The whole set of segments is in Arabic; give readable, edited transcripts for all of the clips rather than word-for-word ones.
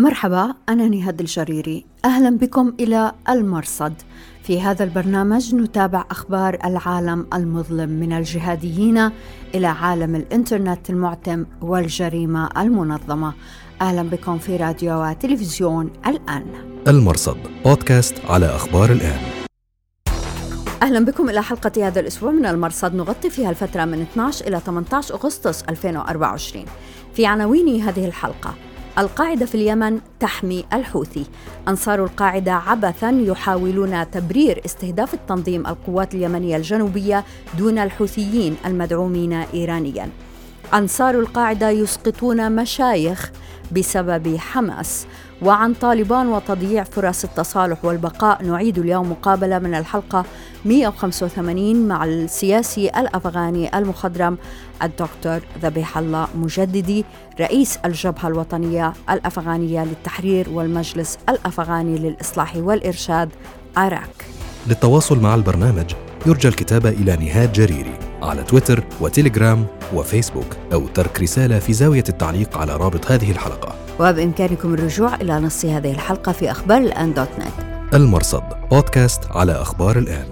مرحبا، أنا نهاد الجريري. أهلا بكم إلى المرصد. في هذا البرنامج نتابع أخبار العالم المظلم من الجهاديين إلى عالم الإنترنت المعتم والجريمة المنظمة. أهلا بكم في راديو وتلفزيون الآن. المرصد بودكاست على أخبار الآن. أهلا بكم إلى حلقة هذا الأسبوع من المرصد، نغطي فيها الفترة من 12 إلى 18 أغسطس 2024. في عناوين هذه الحلقة: القاعدة في اليمن تحمي الحوثي، أنصار القاعدة عبثاً يحاولون تبرير استهداف التنظيم القوات اليمنية الجنوبية دون الحوثيين المدعومين إيرانياً، أنصار القاعدة يسقطون مشايخ بسبب حماس، وعن طالبان وتضييع فرص التصالح والبقاء نعيد اليوم مقابلة من الحلقة 185 مع السياسي الأفغاني المخضرم الدكتور ذبيح الله مجددي رئيس الجبهة الوطنية الأفغانية للتحرير والمجلس الأفغاني للإصلاح والإرشاد أراك. للتواصل مع البرنامج يرجى الكتابة إلى نهاد جريري على تويتر وتيليجرام وفيسبوك، أو ترك رسالة في زاوية التعليق على رابط هذه الحلقة. وبإمكانكم الرجوع إلى نص هذه الحلقة في أخبار الآن .net. المرصد بودكاست على أخبار الآن.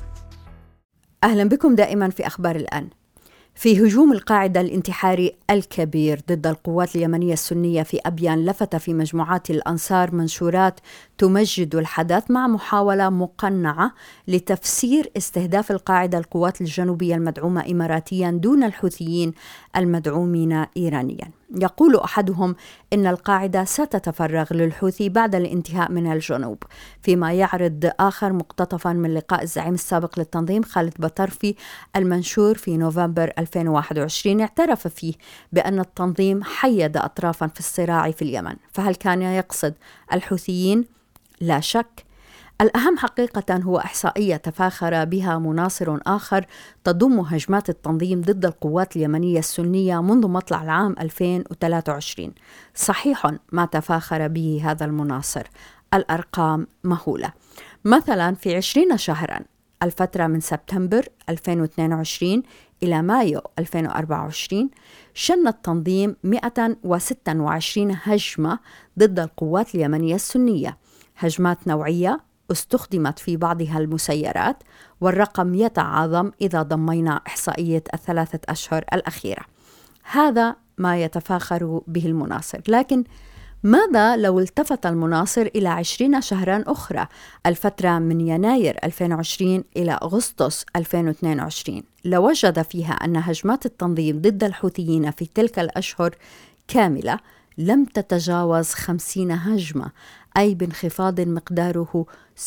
أهلا بكم دائما في أخبار الآن. في هجوم القاعدة الانتحاري الكبير ضد القوات اليمنية السنية في أبيان، لفت في مجموعات الأنصار منشورات تمجد الحدث مع محاولة مقنعة لتفسير استهداف القاعدة القوات الجنوبية المدعومة إماراتيا دون الحوثيين المدعومين إيرانيا. يقول أحدهم إن القاعدة ستتفرغ للحوثي بعد الانتهاء من الجنوب، فيما يعرض آخر مقتطفا من لقاء الزعيم السابق للتنظيم خالد بطرفي المنشور في نوفمبر 2021، اعترف فيه بأن التنظيم حيد أطرافا في الصراع في اليمن. فهل كان يقصد الحوثيين؟ لا شك. الأهم حقيقة هو إحصائية تفاخر بها مناصر آخر تضم هجمات التنظيم ضد القوات اليمنية السنية منذ مطلع العام 2023. صحيح ما تفاخر به هذا المناصر، الأرقام مهولة. مثلا في 20 شهرا، الفترة من سبتمبر 2022 إلى مايو 2024، شن التنظيم 126 هجمة ضد القوات اليمنية السنية، هجمات نوعية استخدمت في بعضها المسيرات، والرقم يتعاظم إذا ضمينا إحصائية الثلاثة أشهر الأخيرة. هذا ما يتفاخر به المناصر، لكن ماذا لو التفت المناصر إلى 20 شهرا أخرى، الفترة من يناير 2020 إلى أغسطس 2022، لوجد فيها أن هجمات التنظيم ضد الحوثيين في تلك الأشهر كاملة لم تتجاوز 50 هجمة، أي بانخفاض مقداره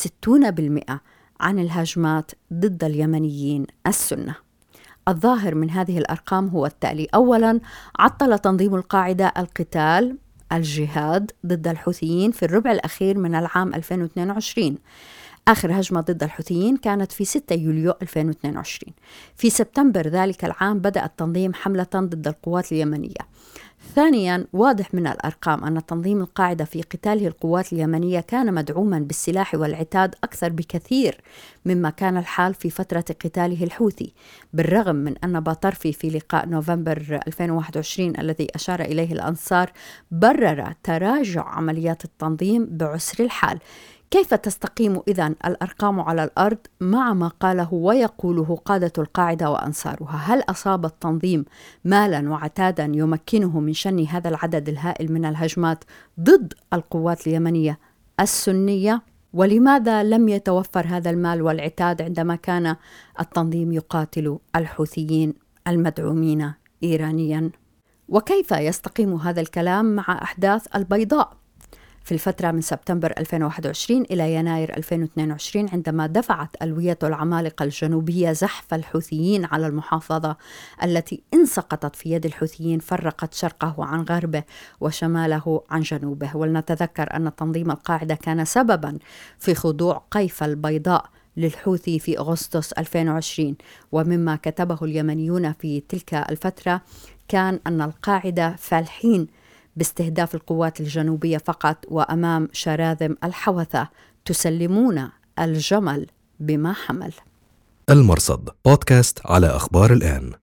60% عن الهجمات ضد اليمنيين السنة. الظاهر من هذه الأرقام هو التالي: أولاً، عطل تنظيم القاعدة القتال الجهاد ضد الحوثيين في الربع الأخير من العام 2022. آخر هجمة ضد الحوثيين كانت في 6 يوليو 2022. في سبتمبر ذلك العام بدأ التنظيم حملة ضد القوات اليمنية. ثانياً، واضح من الأرقام أن تنظيم القاعدة في قتاله القوات اليمنية كان مدعوماً بالسلاح والعتاد أكثر بكثير مما كان الحال في فترة قتاله الحوثي، بالرغم من أن بطرفي في لقاء نوفمبر 2021 الذي أشار إليه الأنصار برر تراجع عمليات التنظيم بعسر الحال. كيف تستقيم إذن الأرقام على الأرض مع ما قاله ويقوله قادة القاعدة وأنصارها؟ هل أصاب التنظيم مالا وعتادا يمكنه من شن هذا العدد الهائل من الهجمات ضد القوات اليمنية السنية؟ ولماذا لم يتوفر هذا المال والعتاد عندما كان التنظيم يقاتل الحوثيين المدعومين إيرانيا؟ وكيف يستقيم هذا الكلام مع أحداث البيضاء في الفترة من سبتمبر 2021 إلى يناير 2022، عندما دفعت ألوية العمالقة الجنوبية زحف الحوثيين على المحافظة التي إن سقطت في يد الحوثيين فرقت شرقه عن غربه وشماله عن جنوبه. ولنتذكر أن تنظيم القاعدة كان سببا في خضوع قيف البيضاء للحوثي في أغسطس 2020. ومما كتبه اليمنيون في تلك الفترة كان أن القاعدة فالحين باستهداف القوات الجنوبية فقط، وأمام شراذم الحوثة تسلمون الجمل بما حمل. المرصد بودكاست على أخبار الآن.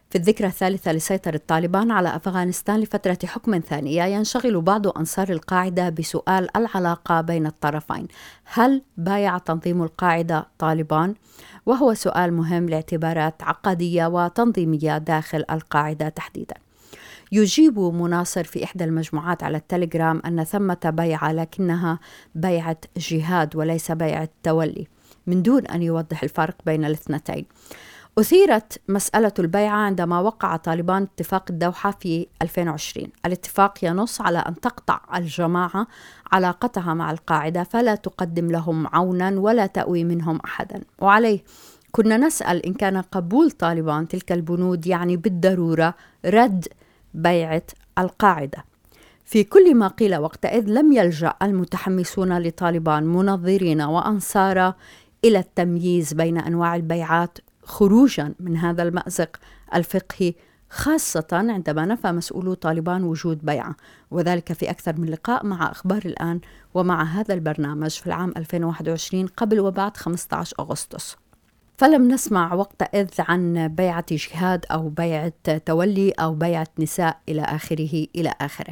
في الذكرى الثالثة لسيطرة طالبان على أفغانستان لفترة حكم ثانية، ينشغل بعض أنصار القاعدة بسؤال العلاقة بين الطرفين. هل بايع تنظيم القاعدة طالبان؟ وهو سؤال مهم لاعتبارات عقدية وتنظيمية داخل القاعدة تحديداً. يجيب مناصر في إحدى المجموعات على التليجرام أن ثمة بيعة، لكنها بيعة جهاد وليس بيعة تولي، من دون أن يوضح الفرق بين الاثنتين. أثيرت مسألة البيعة عندما وقع طالبان اتفاق الدوحة في 2020. الاتفاق ينص على أن تقطع الجماعة علاقتها مع القاعدة، فلا تقدم لهم عونا ولا تأوي منهم أحدا. وعليه كنا نسأل إن كان قبول طالبان تلك البنود يعني بالضرورة رد بيعة القاعدة. في كل ما قيل وقتئذ لم يلجأ المتحمسون لطالبان منظرين وأنصارا إلى التمييز بين أنواع البيعات خروجا من هذا المأزق الفقهي، خاصة عندما نفى مسؤولو طالبان وجود بيعة، وذلك في أكثر من لقاء مع أخبار الآن ومع هذا البرنامج في العام 2021 قبل وبعد 15 أغسطس. فلم نسمع وقتئذ عن بيعة جهاد أو بيعة تولي أو بيعة نساء إلى آخره.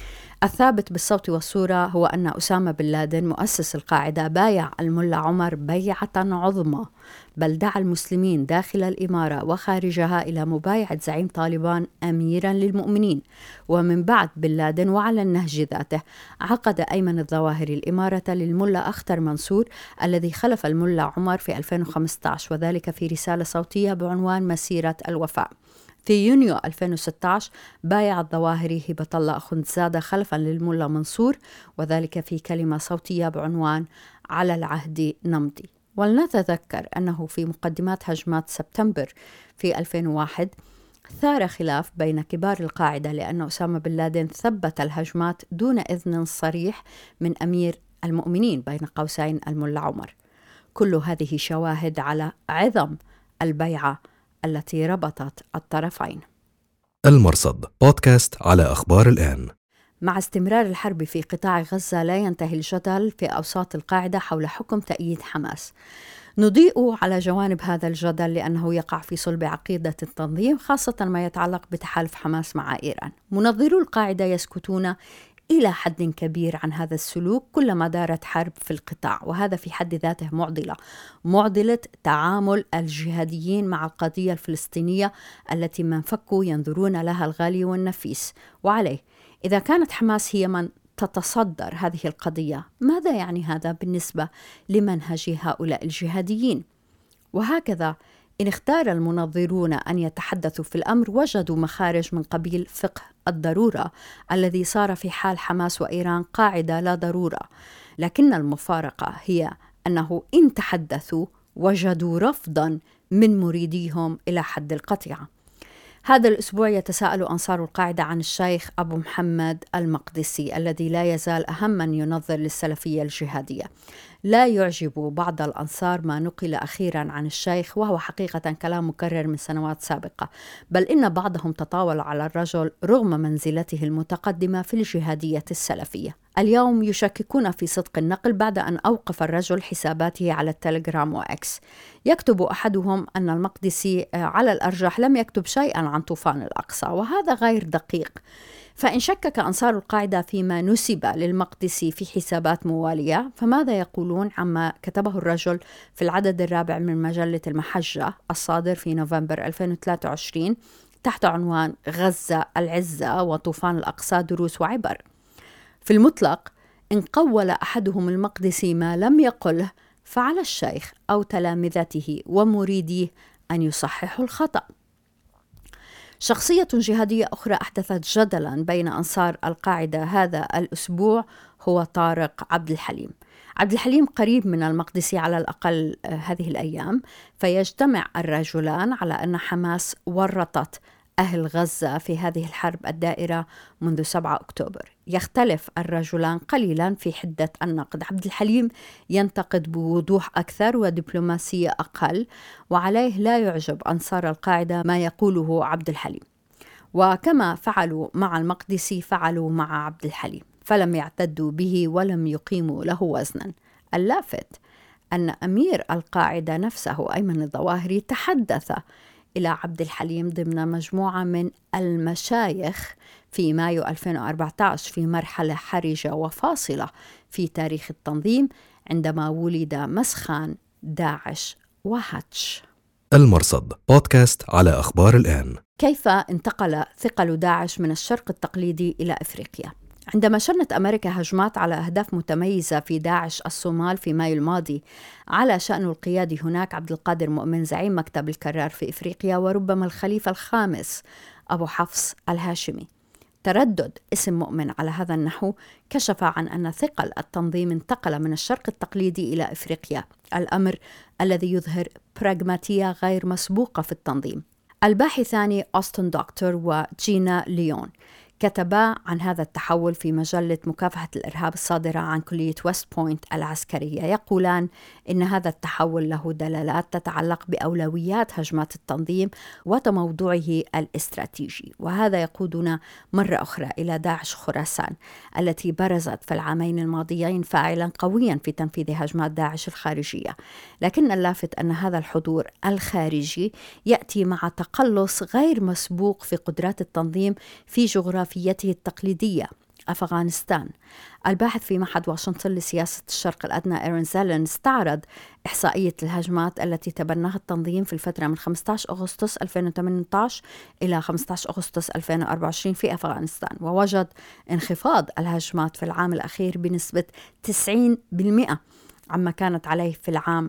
الثابت بالصوت والصورة هو أن أسامة بن لادن مؤسس القاعدة بايع الملا عمر بيعة عظمى، بل دعا المسلمين داخل الإمارة وخارجها إلى مبايعة زعيم طالبان أميرا للمؤمنين. ومن بعد بن لادن وعلى النهج ذاته عقد أيمن الظواهري الإمارة للملا أختر منصور الذي خلف الملا عمر في 2015، وذلك في رسالة صوتية بعنوان مسيرة الوفاء. في يونيو 2016 بايع الظواهري هبة الله أخندزادة خلفا للملا منصور، وذلك في كلمة صوتية بعنوان على العهد نمضي. ولنتذكر أنه في مقدمات هجمات سبتمبر في 2001 ثار خلاف بين كبار القاعدة لأن أسامة بن لادن ثبت الهجمات دون إذن صريح من أمير المؤمنين بين قوسين الملا عمر. كل هذه شواهد على عظم البيعة التي ربطت الطرفين. المرصد بودكاست على أخبار الآن. مع استمرار الحرب في قطاع غزة لا ينتهي الجدل في أوساط القاعدة حول حكم تأييد حماس. نضيء على جوانب هذا الجدل لأنه يقع في صلب عقيدة التنظيم، خاصة ما يتعلق بتحالف حماس مع إيران. منظرو القاعدة يسكتون إلى حد كبير عن هذا السلوك كلما دارت حرب في القطاع، وهذا في حد ذاته معضلة تعامل الجهاديين مع القضية الفلسطينية التي من فكوا ينظرون لها الغالي والنفيس. وعليه إذا كانت حماس هي من تتصدر هذه القضية، ماذا يعني هذا بالنسبة لمنهج هؤلاء الجهاديين؟ وهكذا إن اختار المنظرون أن يتحدثوا في الأمر وجدوا مخارج من قبيل فقه الضرورة الذي صار في حال حماس وإيران قاعدة لا ضرورة، لكن المفارقة هي أنه إن تحدثوا وجدوا رفضاً من مريديهم إلى حد القطيعة. هذا الأسبوع يتساءل أنصار القاعدة عن الشيخ أبو محمد المقدسي الذي لا يزال أهم من ينظر للسلفية الجهادية. لا يعجب بعض الأنصار ما نقل أخيرا عن الشيخ، وهو حقيقة كلام مكرر من سنوات سابقة، بل إن بعضهم تطاول على الرجل رغم منزلته المتقدمة في الجهادية السلفية. اليوم يشككون في صدق النقل بعد أن أوقف الرجل حساباته على التليجرام وإكس. يكتب أحدهم أن المقدسي على الأرجح لم يكتب شيئا عن طوفان الأقصى، وهذا غير دقيق. فإن شكك أنصار القاعدة فيما نسب للمقدسي في حسابات موالية، فماذا يقولون عما كتبه الرجل في العدد الرابع من مجلة المحجة الصادر في نوفمبر 2023 تحت عنوان غزة العزة وطوفان الأقصى دروس وعبر؟ في المطلق إن قول أحدهم المقدسي ما لم يقله، فعلى الشيخ أو تلامذته ومريديه أن يصححوا الخطأ. شخصية جهادية أخرى أحدثت جدلا بين أنصار القاعدة هذا الأسبوع هو طارق عبد الحليم. عبد الحليم قريب من المقدسي على الأقل هذه الأيام، فيجتمع الرجلان على أن حماس ورطت أهل غزة في هذه الحرب الدائرة منذ 7 أكتوبر. يختلف الرجلان قليلا في حدة النقد. عبد الحليم ينتقد بوضوح أكثر ودبلوماسية أقل، وعليه لا يعجب أنصار القاعدة ما يقوله عبد الحليم. وكما فعلوا مع المقدسي فعلوا مع عبد الحليم، فلم يعتدوا به ولم يقيموا له وزنا. اللافت أن أمير القاعدة نفسه أيمن الظواهري تحدث إلى عبد الحليم ضمن مجموعة من المشايخ في مايو 2014 في مرحلة حرجة وفاصلة في تاريخ التنظيم عندما ولد مسخان داعش وهاتش. المرصد بودكاست على أخبار الآن. كيف انتقل ثقل داعش من الشرق التقليدي إلى إفريقيا؟ عندما شنت أمريكا هجمات على أهداف متميزة في داعش الصومال في مايو الماضي، على شأن القيادي هناك عبد القادر مؤمن زعيم مكتب الكرار في إفريقيا وربما الخليفة الخامس أبو حفص الهاشمي. تردد اسم مؤمن على هذا النحو كشف عن أن ثقل التنظيم انتقل من الشرق التقليدي إلى إفريقيا، الأمر الذي يظهر براغماتية غير مسبوقة في التنظيم. الباحثان أوستن دكتور وجينا ليون كتبا عن هذا التحول في مجلة مكافحة الإرهاب الصادرة عن كلية ويست بوينت العسكرية. يقولان إن هذا التحول له دلالات تتعلق بأولويات هجمات التنظيم وتموضعه الاستراتيجي، وهذا يقودنا مرة أخرى إلى داعش خراسان التي برزت في العامين الماضيين فاعلا قويا في تنفيذ هجمات داعش الخارجية. لكن اللافت أن هذا الحضور الخارجي يأتي مع تقلص غير مسبوق في قدرات التنظيم في جغرافيته التقليدية أفغانستان. الباحث في معهد واشنطن لسياسة الشرق الأدنى إيرين زيلن استعرض إحصائية الهجمات التي تبناها التنظيم في الفترة من 15 أغسطس 2018 إلى 15 أغسطس 2024 في أفغانستان، ووجد انخفاض الهجمات في العام الأخير بنسبة 90% عما كانت عليه في العام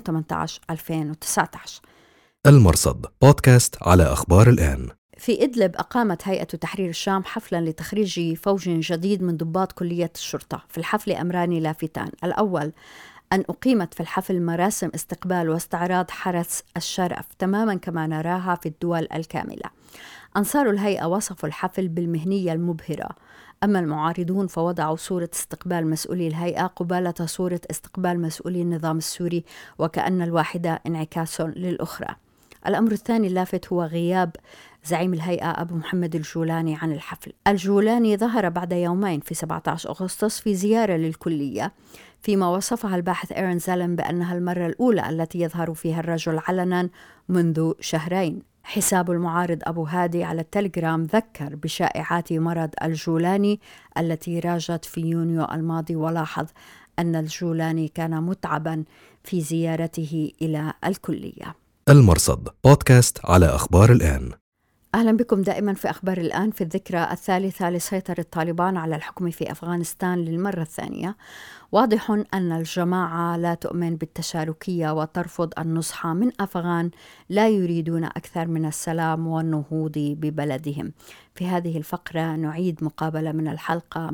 2018-2019. المرصد بودكاست على أخبار الآن. في إدلب أقامت هيئة تحرير الشام حفلاً لتخريج فوج جديد من ضباط كلية الشرطة. في الحفل أمران لافتان: الأول أن أقيمت في الحفل مراسم استقبال واستعراض حرس الشرف تماماً كما نراها في الدول الكاملة. أنصار الهيئة وصفوا الحفل بالمهنية المبهرة، أما المعارضون فوضعوا صورة استقبال مسؤولي الهيئة قبالة صورة استقبال مسؤولي النظام السوري، وكأن الواحدة انعكاس للأخرى. الأمر الثاني اللافت هو غياب زعيم الهيئة أبو محمد الجولاني عن الحفل. الجولاني ظهر بعد يومين في 17 أغسطس في زيارة للكلية، فيما وصفها الباحث إيرين زيلن بأنها المرة الأولى التي يظهر فيها الرجل علنا منذ شهرين. حساب المعارض أبو هادي على التليجرام ذكر بشائعات مرض الجولاني التي راجت في يونيو الماضي، ولاحظ أن الجولاني كان متعبا في زيارته إلى الكلية. المرصد بودكاست على أخبار الآن. أهلا بكم دائما في أخبار الآن. في الذكرى الثالثة لسيطرة طالبان على الحكم في أفغانستان للمرة الثانية، واضح أن الجماعة لا تؤمن بالتشاركية وترفض النصح من أفغان لا يريدون أكثر من السلام والنهوض ببلدهم. في هذه الفقرة نعيد مقابلة من الحلقة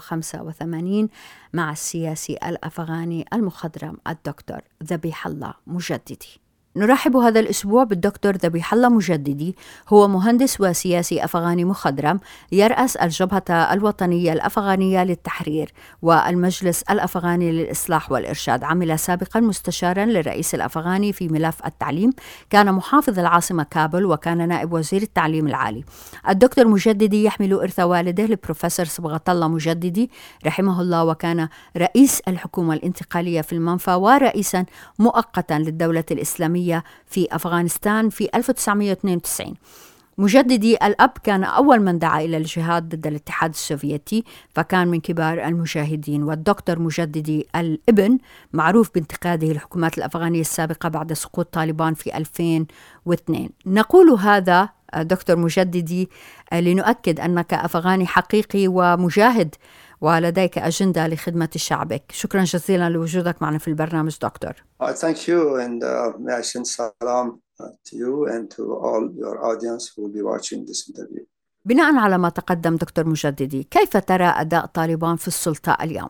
185 مع السياسي الأفغاني المخضرم الدكتور ذبيح الله مجددي. نرحب هذا الأسبوع بالدكتور ذبيح الله مجددي، هو مهندس وسياسي أفغاني مخضرم يرأس الجبهة الوطنية الأفغانية للتحرير والمجلس الأفغاني للإصلاح والإرشاد. عمل سابقا مستشارا للرئيس الأفغاني في ملف التعليم، كان محافظ العاصمة كابل، وكان نائب وزير التعليم العالي. الدكتور مجددي يحمل إرث والده البروفيسور صبغة الله مجددي رحمه الله، وكان رئيس الحكومة الانتقالية في المنفى ورئيسا مؤقتا للدولة الإسلامية في أفغانستان في 1992. مجددي الأب كان أول من دعا إلى الجهاد ضد الاتحاد السوفيتي، فكان من كبار المجاهدين. والدكتور مجددي الابن معروف بانتقاده الحكومات الأفغانية السابقة بعد سقوط طالبان في 2002. نقول هذا دكتور مجددي لنؤكد أنك أفغاني حقيقي ومجاهد ولديك أجندة لخدمة شعبك. شكرا جزيلا لوجودك معنا في البرنامج دكتور. Thank you, and may I send salam to you and to all your audience who will be watching this interview. بناء على ما تقدم دكتور مجددي، كيف ترى أداء طالبان في السلطة اليوم؟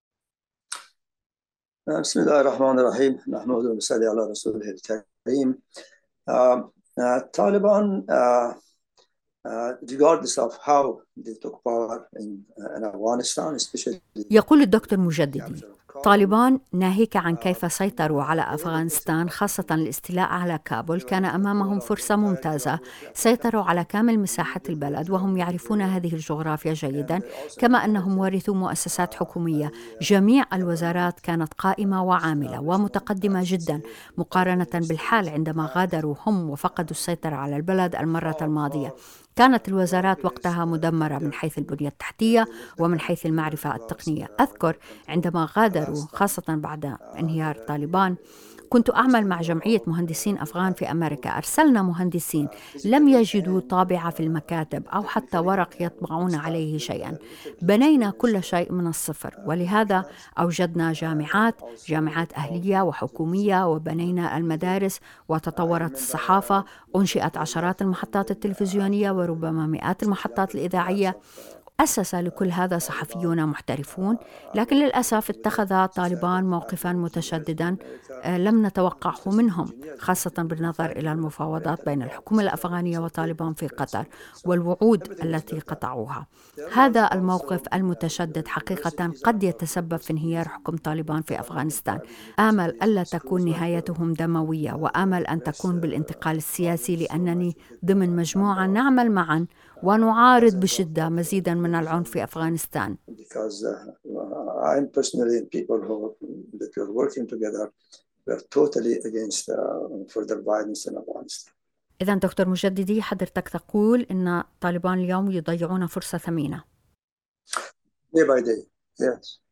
بسم الله الرحمن الرحيم. نحمد ونصلي على رسوله الكريم. Taliban, regardless of how they took power in Afghanistan, especially. يقول الدكتور مجددي: طالبان ناهيك عن كيف سيطروا على أفغانستان خاصة الاستيلاء على كابول كان أمامهم فرصة ممتازة. سيطروا على كامل مساحة البلد وهم يعرفون هذه الجغرافيا جيدا، كما أنهم ورثوا مؤسسات حكومية. جميع الوزارات كانت قائمة وعاملة ومتقدمة جدا مقارنة بالحال عندما غادروا هم وفقدوا السيطرة على البلد المرة الماضية. كانت الوزارات وقتها مدمرة من حيث البنية التحتية ومن حيث المعرفة التقنية. أذكر عندما غادروا خاصة بعد انهيار طالبان كنت أعمل مع جمعية مهندسين أفغان في أمريكا. أرسلنا مهندسين لم يجدوا طابعة في المكاتب أو حتى ورق يطبعون عليه شيئا. بنينا كل شيء من الصفر، ولهذا أوجدنا جامعات أهلية وحكومية، وبنينا المدارس وتطورت الصحافة. أنشئت عشرات المحطات التلفزيونية وربما مئات المحطات الإذاعية. أسس لكل هذا صحفيون محترفون، لكن للأسف اتخذ طالبان موقفا متشددا لم نتوقعه منهم، خاصة بالنظر إلى المفاوضات بين الحكومة الأفغانية وطالبان في قطر والوعود التي قطعوها. هذا الموقف المتشدد حقيقة قد يتسبب في انهيار حكم طالبان في أفغانستان. آمل ألا تكون نهايتهم دموية، وآمل أن تكون بالانتقال السياسي، لأنني ضمن مجموعة نعمل معا ونعارض بشدة مزيدا من العنف في أفغانستان. I'm personally and people that we're working together, we're totally against further violence in Afghanistan. إذن دكتور مجددي، حضرتك تقول إن طالبان اليوم يضيعون فرصة ثمينة. Day by day, yes.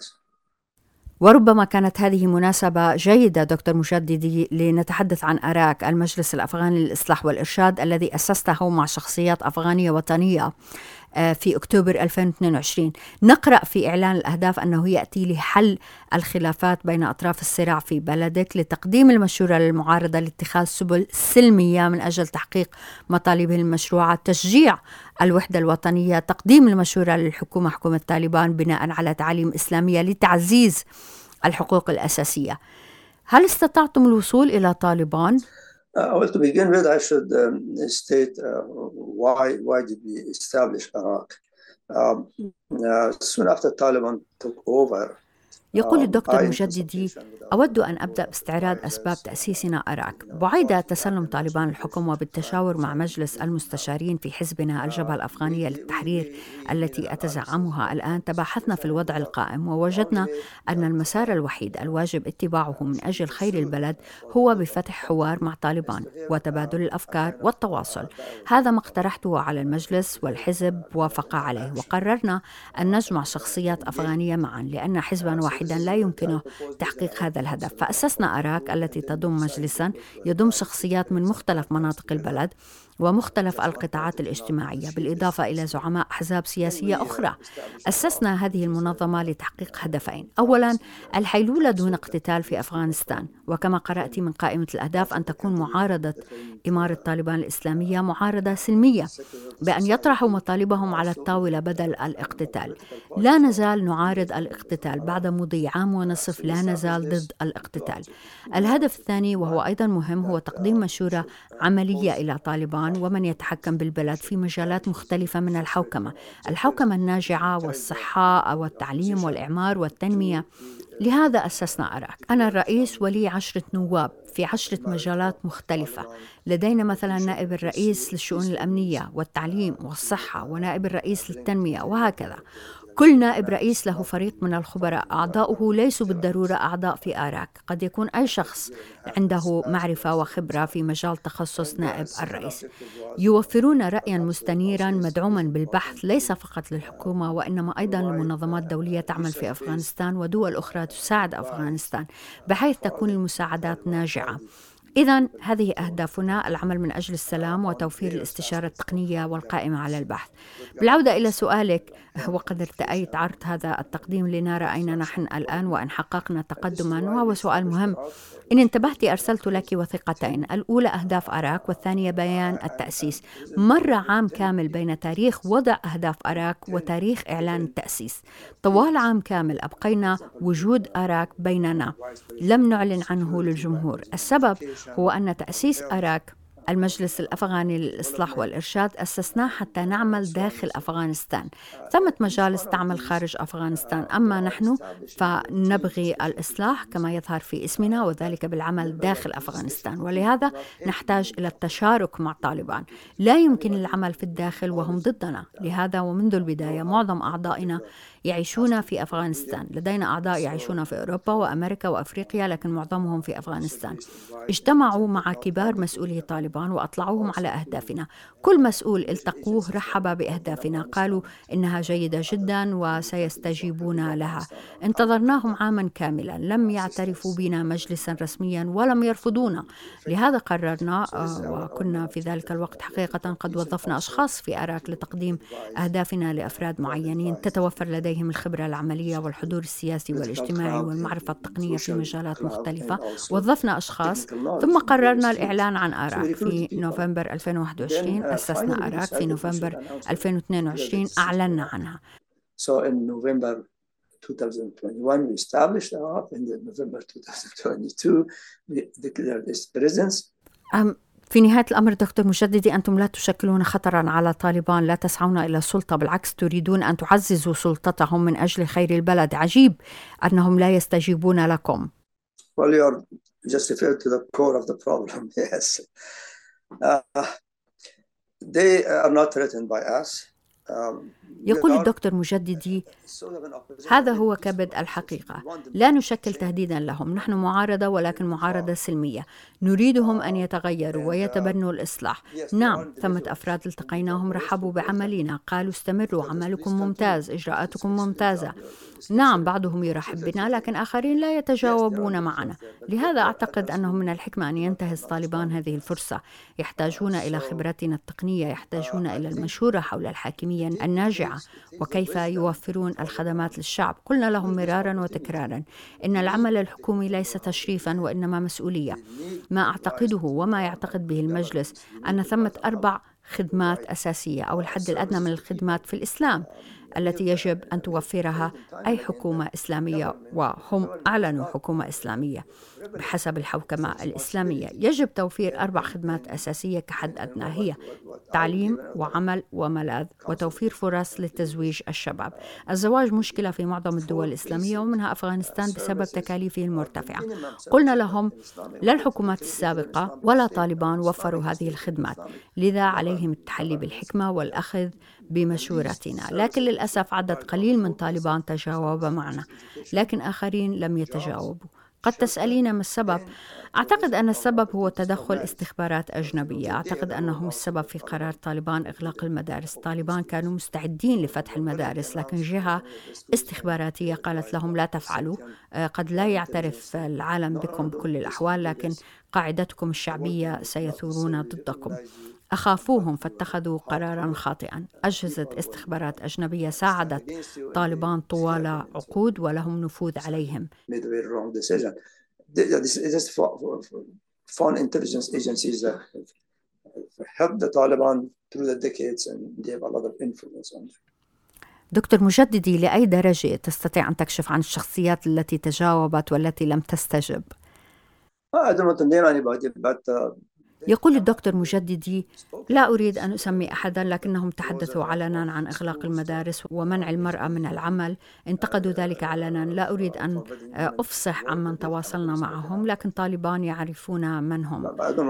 وربما كانت هذه مناسبة جيدة دكتور مجددي لنتحدث عن أراك، المجلس الأفغاني للإصلاح والإرشاد الذي أسسته مع شخصيات أفغانية وطنية في أكتوبر 2022. نقرأ في إعلان الأهداف أنه يأتي لحل الخلافات بين أطراف الصراع في بلدك، لتقديم المشورة للمعارضة لاتخاذ سبل سلمية من أجل تحقيق مطالبه المشروعة، تشجيع الوحدة الوطنية، تقديم المشورة للحكومة حكومة طالبان بناء على تعاليم إسلامية لتعزيز الحقوق الأساسية. هل استطعتم الوصول إلى طالبان؟ Well, to begin with, I should state why did we establish Iraq? Soon after Taliban took over. يقول الدكتور مجددي: أود أن أبدأ باستعراض أسباب تأسيسنا أراك. بعد تسلم طالبان الحكم وبالتشاور مع مجلس المستشارين في حزبنا الجبهة الأفغانية للتحرير التي أتزعمها الآن، تباحثنا في الوضع القائم ووجدنا أن المسار الوحيد الواجب اتباعه من أجل خير البلد هو بفتح حوار مع طالبان وتبادل الأفكار والتواصل. هذا ما اقترحته على المجلس والحزب وافق عليه، وقررنا أن نجمع شخصيات أفغانية معا، لأن حزبا واحدا لا يمكن تحقيق هذا الهدف. فأسسنا أراك التي تضم مجلسا يضم شخصيات من مختلف مناطق البلد ومختلف القطاعات الاجتماعية، بالإضافة إلى زعماء أحزاب سياسية أخرى. أسسنا هذه المنظمة لتحقيق هدفين: أولا، الحيلولة دون اقتتال في أفغانستان، وكما قرأت من قائمة الأهداف أن تكون معارضة إمارة طالبان الإسلامية معارضة سلمية، بأن يطرحوا مطالبهم على الطاولة بدل الاقتتال. لا نزال نعارض الاقتتال، بعد مضي عام ونصف لا نزال ضد الاقتتال. الهدف الثاني وهو أيضا مهم هو تقديم مشورة عملية إلى طالبان ومن يتحكم بالبلد في مجالات مختلفة من الحوكمة الناجعة والصحة والتعليم والإعمار والتنمية. لهذا أسسنا أراك. أنا الرئيس ولي 10 نواب في 10 مجالات مختلفة. لدينا مثلا نائب الرئيس للشؤون الأمنية والتعليم والصحة، ونائب الرئيس للتنمية، وهكذا. كل نائب رئيس له فريق من الخبراء، أعضاؤه ليسوا بالضرورة أعضاء في آراك، قد يكون أي شخص عنده معرفة وخبرة في مجال تخصص نائب الرئيس. يوفرون رأيا مستنيرا مدعوما بالبحث ليس فقط للحكومة، وإنما أيضا لمنظمات دولية تعمل في أفغانستان ودول أخرى تساعد أفغانستان، بحيث تكون المساعدات ناجعة. إذن هذه أهدافنا: العمل من أجل السلام وتوفير الاستشارة التقنية والقائمة على البحث. بالعودة إلى سؤالك، وقد ارتأيت عرض هذا التقديم لنرى أين نحن الآن وإن حققنا تقدما، وهو سؤال مهم. إن انتبهت أرسلت لك وثيقتين: الأولى أهداف أراك، والثانية بيان التأسيس. مر عام كامل بين تاريخ وضع أهداف أراك وتاريخ إعلان التأسيس. طوال عام كامل أبقينا وجود أراك بيننا، لم نعلن عنه للجمهور. السبب هو أن تأسيس أراك المجلس الأفغاني للإصلاح والإرشاد أسسناه حتى نعمل داخل أفغانستان. ثمة مجالس تعمل خارج أفغانستان، أما نحن فنبغي الإصلاح كما يظهر في اسمنا، وذلك بالعمل داخل أفغانستان، ولهذا نحتاج إلى التشارك مع طالبان. لا يمكن العمل في الداخل وهم ضدنا، لهذا ومنذ البداية معظم أعضائنا يعيشون في أفغانستان. لدينا أعضاء يعيشون في أوروبا وأمريكا وأفريقيا، لكن معظمهم في أفغانستان. اجتمعوا مع كبار مسؤولي طالبان وأطلعوهم على أهدافنا. كل مسؤول التقوه رحب بأهدافنا، قالوا إنها جيدة جدا وسيستجيبون لها. انتظرناهم عاما كاملا، لم يعترفوا بنا مجلسا رسميا ولم يرفضونا. لهذا قررنا، وكنا في ذلك الوقت حقيقة قد وظفنا أشخاص في أراك لتقديم أهدافنا لأفراد معينين تتوفر لديهم الخبرة العملية والحضور السياسي والاجتماعي والمعرفة التقنية في مجالات مختلفة. وظفنا أشخاص، ثم قررنا الإعلان عن آراك في نوفمبر 2021. أسسنا آراك في نوفمبر 2022، أعلنا عنها. So in November 2021 we established ARAK. In November 2022 we declared its presence. في نهاية الأمر دكتور مجددي، أنتم لا تشكلون خطراً على طالبان، لا تسعون إلى السلطة، بالعكس تريدون أن تعززوا سلطتهم من أجل خير البلد. عجيب أنهم لا يستجيبون لكم. Well, you are just referred to the core of the problem. Yes. They are not threatened by us. يقول الدكتور مجددي: هذا هو كبد الحقيقة، لا نشكل تهديدا لهم، نحن معارضة ولكن معارضة سلمية، نريدهم أن يتغيروا ويتبنوا الإصلاح. نعم، ثمة أفراد التقيناهم رحبوا بعملنا، قالوا استمروا، عملكم ممتاز، إجراءاتكم ممتازة. نعم، بعضهم يرحب بنا لكن آخرين لا يتجاوبون معنا. لهذا أعتقد أنه من الحكمة أن ينتهز طالبان هذه الفرصة. يحتاجون إلى خبرتنا التقنية، يحتاجون إلى المشورة حول الحاكمية الناجعة وكيف يوفرون الخدمات للشعب. قلنا لهم مرارا وتكرارا إن العمل الحكومي ليس تشريفا وإنما مسؤولية. ما أعتقده وما يعتقد به المجلس أن ثمة 4 خدمات أساسية أو الحد الأدنى من الخدمات في الإسلام التي يجب أن توفرها أي حكومة إسلامية، وهم أعلنوا حكومة إسلامية بحسب الحوكمة الإسلامية. يجب توفير 4 خدمات أساسية كحد أدنى، هي تعليم وعمل وملاذ وتوفير فرص لتزويج الشباب. الزواج مشكلة في معظم الدول الإسلامية ومنها أفغانستان بسبب تكاليفه المرتفعة. قلنا لهم لا الحكومات السابقة ولا طالبان وفروا هذه الخدمات، لذا عليهم التحلي بالحكمة والأخذ بمشورتنا. لكن للأسف عدد قليل من طالبان تجاوب معنا، لكن آخرين لم يتجاوبوا. قد تسألين ما السبب؟ أعتقد أن السبب هو تدخل استخبارات أجنبية. أعتقد أنهم السبب في قرار طالبان إغلاق المدارس. طالبان كانوا مستعدين لفتح المدارس، لكن جهة استخباراتية قالت لهم لا تفعلوا. قد لا يعترف العالم بكم بكل الأحوال، لكن قاعدتكم الشعبية سيثورون ضدكم. أخافوهم فاتخذوا قراراً خاطئاً. أجهزة استخبارات أجنبية ساعدت طالبان طوال عقود ولهم نفوذ عليهم. Foreign intelligence agencies that helped the Taliban through the decades and they have a lot of influence on them. دكتور مجددي، لأي درجة تستطيع أن تكشف عن الشخصيات التي تجاوبت والتي لم تستجب؟ I don't want to name anybody, but يقول الدكتور مجددي: لا أريد أن أسمي أحدا، لكنهم تحدثوا علنا عن إغلاق المدارس ومنع المرأة من العمل، انتقدوا ذلك علنا. لا أريد أن أفصح عمن تواصلنا معهم، لكن طالبان يعرفون من هم.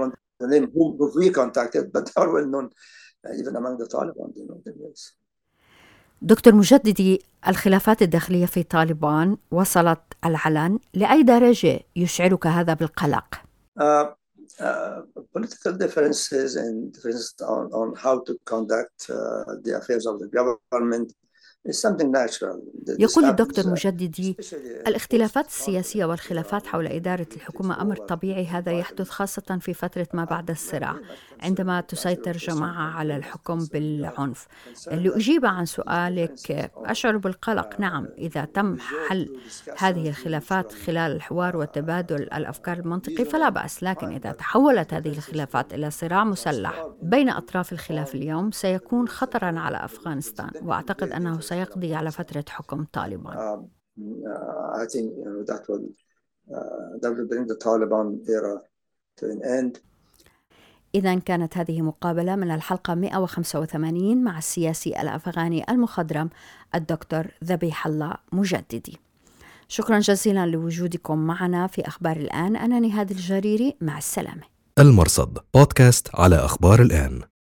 دكتور مجددي، الخلافات الداخلية في طالبان وصلت العلن، لأي درجة يشعرك هذا بالقلق؟ Political differences and differences on how to conduct the affairs of the government is something natural. يقول الدكتور مجددي: الاختلافات السياسية والخلافات حول إدارة الحكومة أمر طبيعي، هذا يحدث خاصة في فترة ما بعد الصراع عندما تسيطر جماعة على الحكم بالعنف. لأجيب عن سؤالك، أشعر بالقلق. نعم، إذا تم حل هذه الخلافات خلال الحوار وتبادل الأفكار المنطقي فلا بأس، لكن إذا تحولت هذه الخلافات إلى صراع مسلح بين أطراف الخلاف اليوم سيكون خطراً على أفغانستان، وأعتقد أنه سيقضي على فترة حكم طالبان. I think that will bring the Taliban era to an end. إذن كانت هذه مقابلة من الحلقة 185 مع السياسي الأفغاني المخضرم الدكتور ذبيح الله مجددي. شكرا جزيلا لوجودكم معنا في أخبار الآن. أنا نهاد الجريري، مع السلامة. المرصد بودكاست على أخبار الآن.